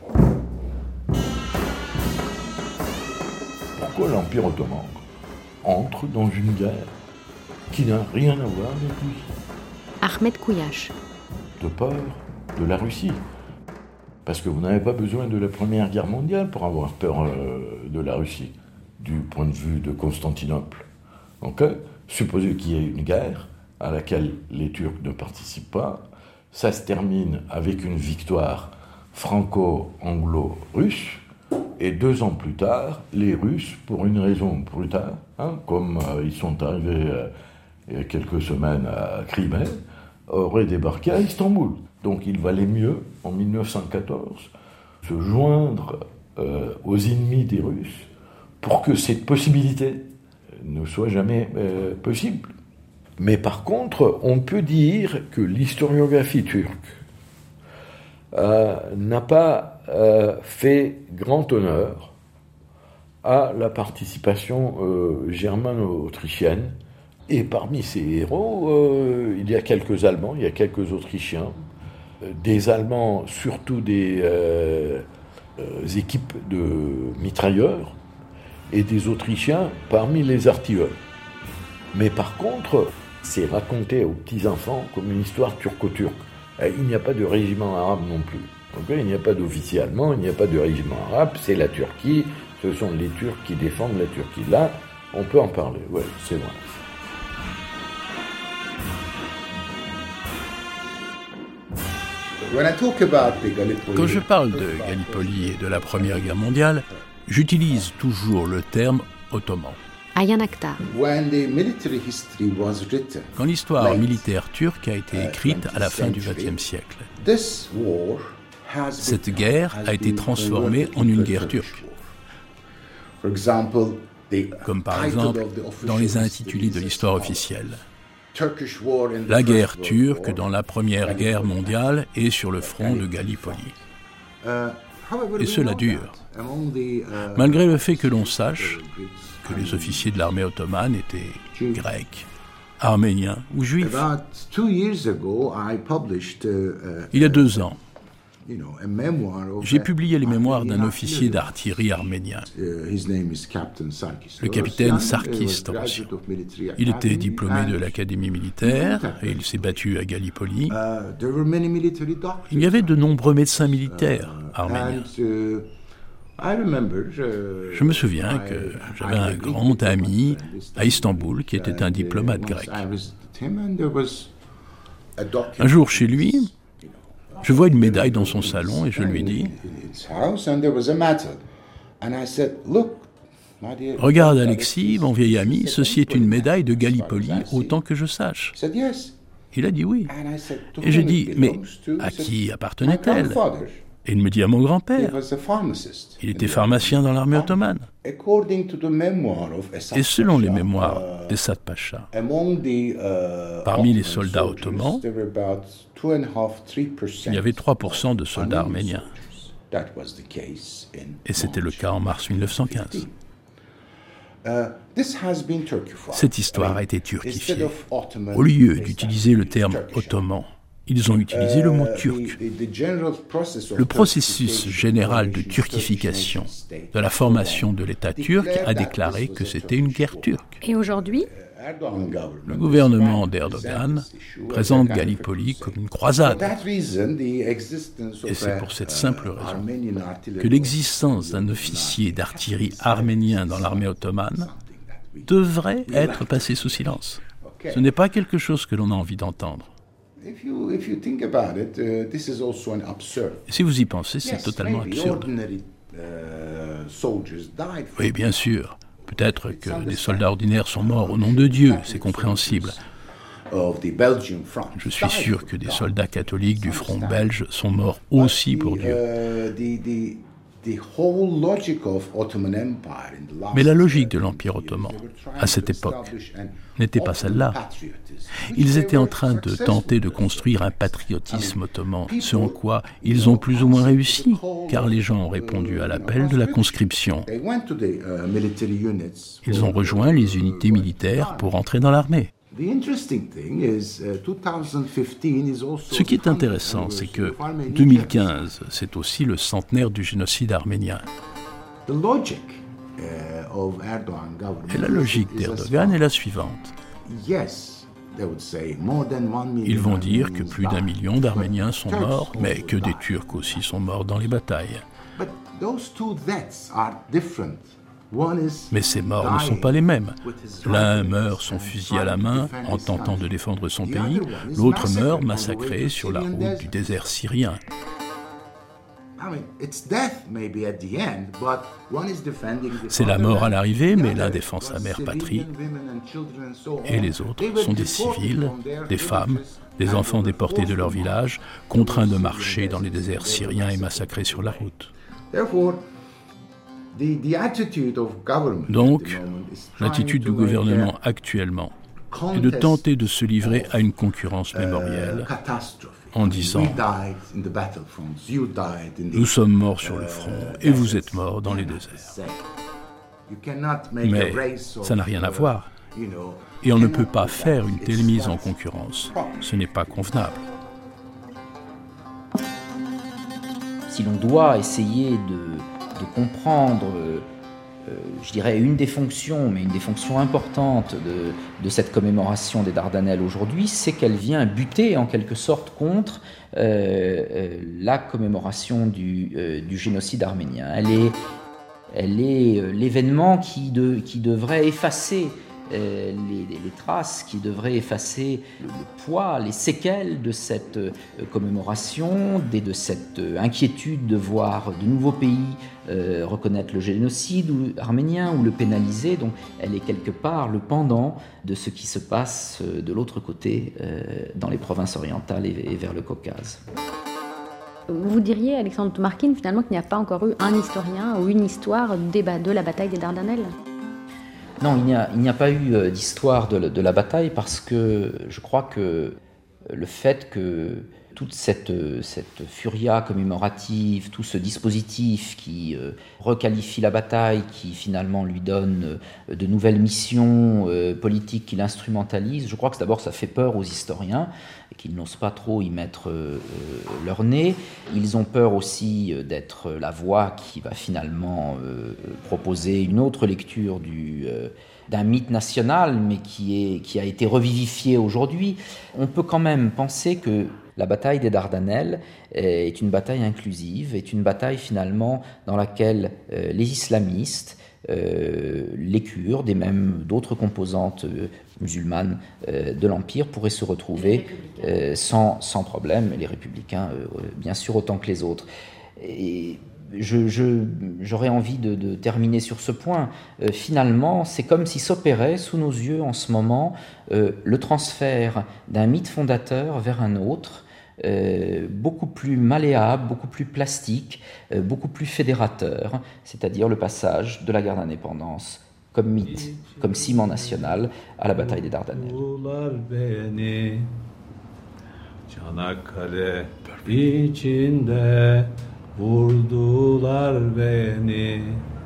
Pourquoi l'Empire ottoman entre dans une guerre qui n'a rien à voir avec lui? Ahmed Kouyache. De peur de la Russie. Parce que vous n'avez pas besoin de la Première Guerre mondiale pour avoir peur de la Russie, du point de vue de Constantinople. Donc, supposez qu'il y ait une guerre, à laquelle les Turcs ne participent pas. Ça se termine avec une victoire franco-anglo-russe. Et 2 ans plus tard, les Russes, pour une raison brutale, comme ils sont arrivés il y a quelques semaines à Crimée, auraient débarqué à Istanbul. Donc il valait mieux, en 1914, se joindre aux ennemis des Russes pour que cette possibilité ne soit jamais possible. Mais par contre, on peut dire que l'historiographie turque n'a pas fait grand honneur à la participation germano-autrichienne. Et parmi ces héros, il y a quelques Allemands, il y a quelques Autrichiens, des Allemands, surtout des équipes de mitrailleurs, et des Autrichiens parmi les artilleurs. Mais par contre, c'est raconté aux petits-enfants comme une histoire turco-turque. Il n'y a pas de régiment arabe non plus. Okay, il n'y a pas d'officier allemand, il n'y a pas de régiment arabe, c'est la Turquie, ce sont les Turcs qui défendent la Turquie. Là, on peut en parler, ouais, c'est vrai. Quand je parle de Gallipoli et de la Première Guerre mondiale, j'utilise toujours le terme ottoman. Ayhan Akhtar. Quand l'histoire militaire turque a été écrite à la fin du XXe siècle, cette guerre a été transformée en une guerre turque. Comme par exemple dans les intitulés de l'histoire officielle. La guerre turque dans la Première Guerre mondiale est sur le front de Gallipoli. Et cela dure. Malgré le fait que l'on sache que les officiers de l'armée ottomane étaient grecs, arméniens ou juifs. Il y a 2 ans, j'ai publié les mémoires d'un officier d'artillerie arménien, le capitaine Sarkis Tamsian. Il était diplômé de l'académie militaire et il s'est battu à Gallipoli. Il y avait de nombreux médecins militaires arméniens. Je me souviens que j'avais un grand ami à Istanbul qui était un diplomate grec. Un jour chez lui, je vois une médaille dans son salon et je lui dis « Regarde Alexis, mon vieil ami, ceci est une médaille de Gallipoli autant que je sache. » Il a dit oui. Et j'ai dit « Mais à qui appartenait-elle » Et il me dit à mon grand-père. Il était pharmacien dans l'armée ottomane. Et selon les mémoires d'Essad Pacha, parmi les soldats ottomans, il y avait 3% de soldats arméniens. Et c'était le cas en mars 1915. Cette histoire a été turquifiée. Au lieu d'utiliser le terme ottoman, ils ont utilisé le mot turc. Le processus général de turquification de la formation de l'État turc a déclaré que c'était une guerre turque. Et aujourd'hui, le gouvernement d'Erdogan présente Gallipoli comme une croisade. Et c'est pour cette simple raison que l'existence d'un officier d'artillerie arménien dans l'armée ottomane devrait être passée sous silence. Ce n'est pas quelque chose que l'on a envie d'entendre. Si vous y pensez, c'est totalement absurde. Oui, bien sûr. Peut-être que des soldats ordinaires sont morts au nom de Dieu, c'est compréhensible. Je suis sûr que des soldats catholiques du front belge sont morts aussi pour Dieu. Mais la logique de l'Empire ottoman, à cette époque, n'était pas celle-là. Ils étaient en train de tenter de construire un patriotisme ottoman, ce en quoi ils ont plus ou moins réussi, car les gens ont répondu à l'appel de la conscription. Ils ont rejoint les unités militaires pour entrer dans l'armée. Ce qui est intéressant, c'est que 2015, c'est aussi le centenaire du génocide arménien. Et la logique d'Erdogan est la suivante. Ils vont dire que plus d'1 million d'Arméniens sont morts, mais que des Turcs aussi sont morts dans les batailles. Mais ces morts ne sont pas les mêmes. L'un meurt son fusil à la main en tentant de défendre son pays, l'autre meurt massacré sur la route du désert syrien. C'est la mort à l'arrivée, mais l'un défend sa mère patrie et les autres sont des civils, des femmes, des enfants déportés de leur village, contraints de marcher dans les déserts syriens et massacrés sur la route. Donc, l'attitude du gouvernement actuellement est de tenter de se livrer à une concurrence mémorielle en disant « Nous sommes morts sur le front et vous êtes morts dans les déserts ». Mais ça n'a rien à voir. Et on ne peut pas faire une telle mise en concurrence. Ce n'est pas convenable. Si l'on doit essayer de comprendre, je dirais, une des fonctions, mais une des fonctions importantes de cette commémoration des Dardanelles aujourd'hui, c'est qu'elle vient buter en quelque sorte contre la commémoration du génocide arménien. Elle est l'événement qui devrait effacer les traces, qui devraient effacer le poids, les séquelles de cette commémoration, de cette inquiétude de voir de nouveaux pays reconnaître le génocide arménien ou le pénaliser. Donc elle est quelque part le pendant de ce qui se passe de l'autre côté, dans les provinces orientales et vers le Caucase. Vous diriez, Alexandre Toumarkine, finalement qu'il n'y a pas encore eu un historien ou une histoire de la bataille des Dardanelles ? Non, il n'y a pas eu d'histoire de la bataille parce que je crois que le fait que toute cette furia commémorative, tout ce dispositif qui requalifie la bataille, qui finalement lui donne de nouvelles missions politiques, qui l'instrumentalise, je crois que d'abord ça fait peur aux historiens et qu'ils n'osent pas trop y mettre leur nez. Ils ont peur aussi d'être la voix qui va finalement proposer une autre lecture d'un mythe national, mais qui a été revivifié aujourd'hui. On peut quand même penser que la bataille des Dardanelles est une bataille inclusive, est une bataille finalement dans laquelle les islamistes, les Kurdes et même d'autres composantes musulmanes de l'Empire pourraient se retrouver sans problème, les républicains bien sûr autant que les autres. Et j'aurais envie de terminer sur ce point. Finalement, c'est comme si s'opérait sous nos yeux en ce moment le transfert d'un mythe fondateur vers un autre, beaucoup plus malléable, beaucoup plus plastique, beaucoup plus fédérateur, c'est-à-dire le passage de la guerre d'indépendance comme mythe, comme ciment national à la bataille des Dardanelles. Vurdular beni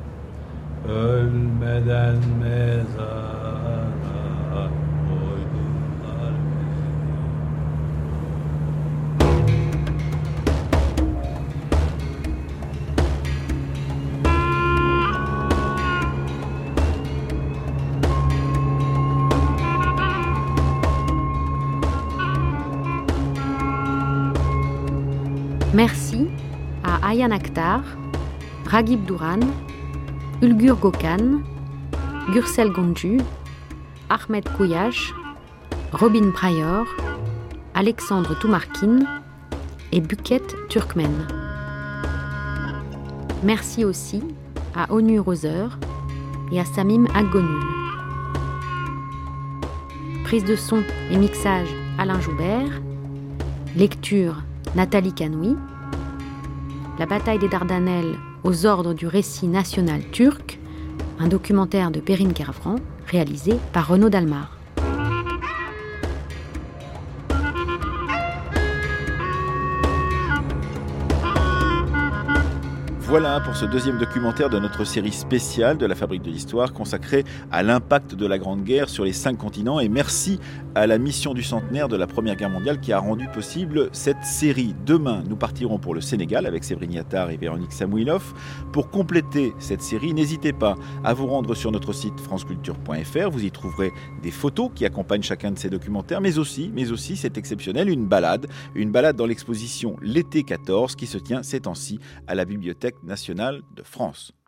ölmeden mezara koydular beni. Merci à Ayaan Akhtar, Raghib Douran, Ulgur Gökhan, Gürsel Goncu, Ahmed Kouyache, Robin Pryor, Alexandre Toumarkine et Buket Turkmen. Merci aussi à Onur Roser et à Samim Aggonul. Prise de son et mixage Alain Joubert. Lecture Nathalie Canoui. La bataille des Dardanelles aux ordres du récit national turc, un documentaire de Perrine Kervran, réalisé par Renaud Dalmar. Voilà pour ce deuxième documentaire de notre série spéciale de la Fabrique de l'Histoire consacrée à l'impact de la Grande Guerre sur les 5 continents, et merci à la mission du centenaire de la Première Guerre mondiale qui a rendu possible cette série. Demain, nous partirons pour le Sénégal avec Séverine Attard et Véronique Samouilov. Pour compléter cette série, n'hésitez pas à vous rendre sur notre site franceculture.fr. Vous y trouverez des photos qui accompagnent chacun de ces documentaires, mais aussi, c'est exceptionnel, une balade dans l'exposition L'été 14 qui se tient ces temps-ci à la Bibliothèque nationale de France.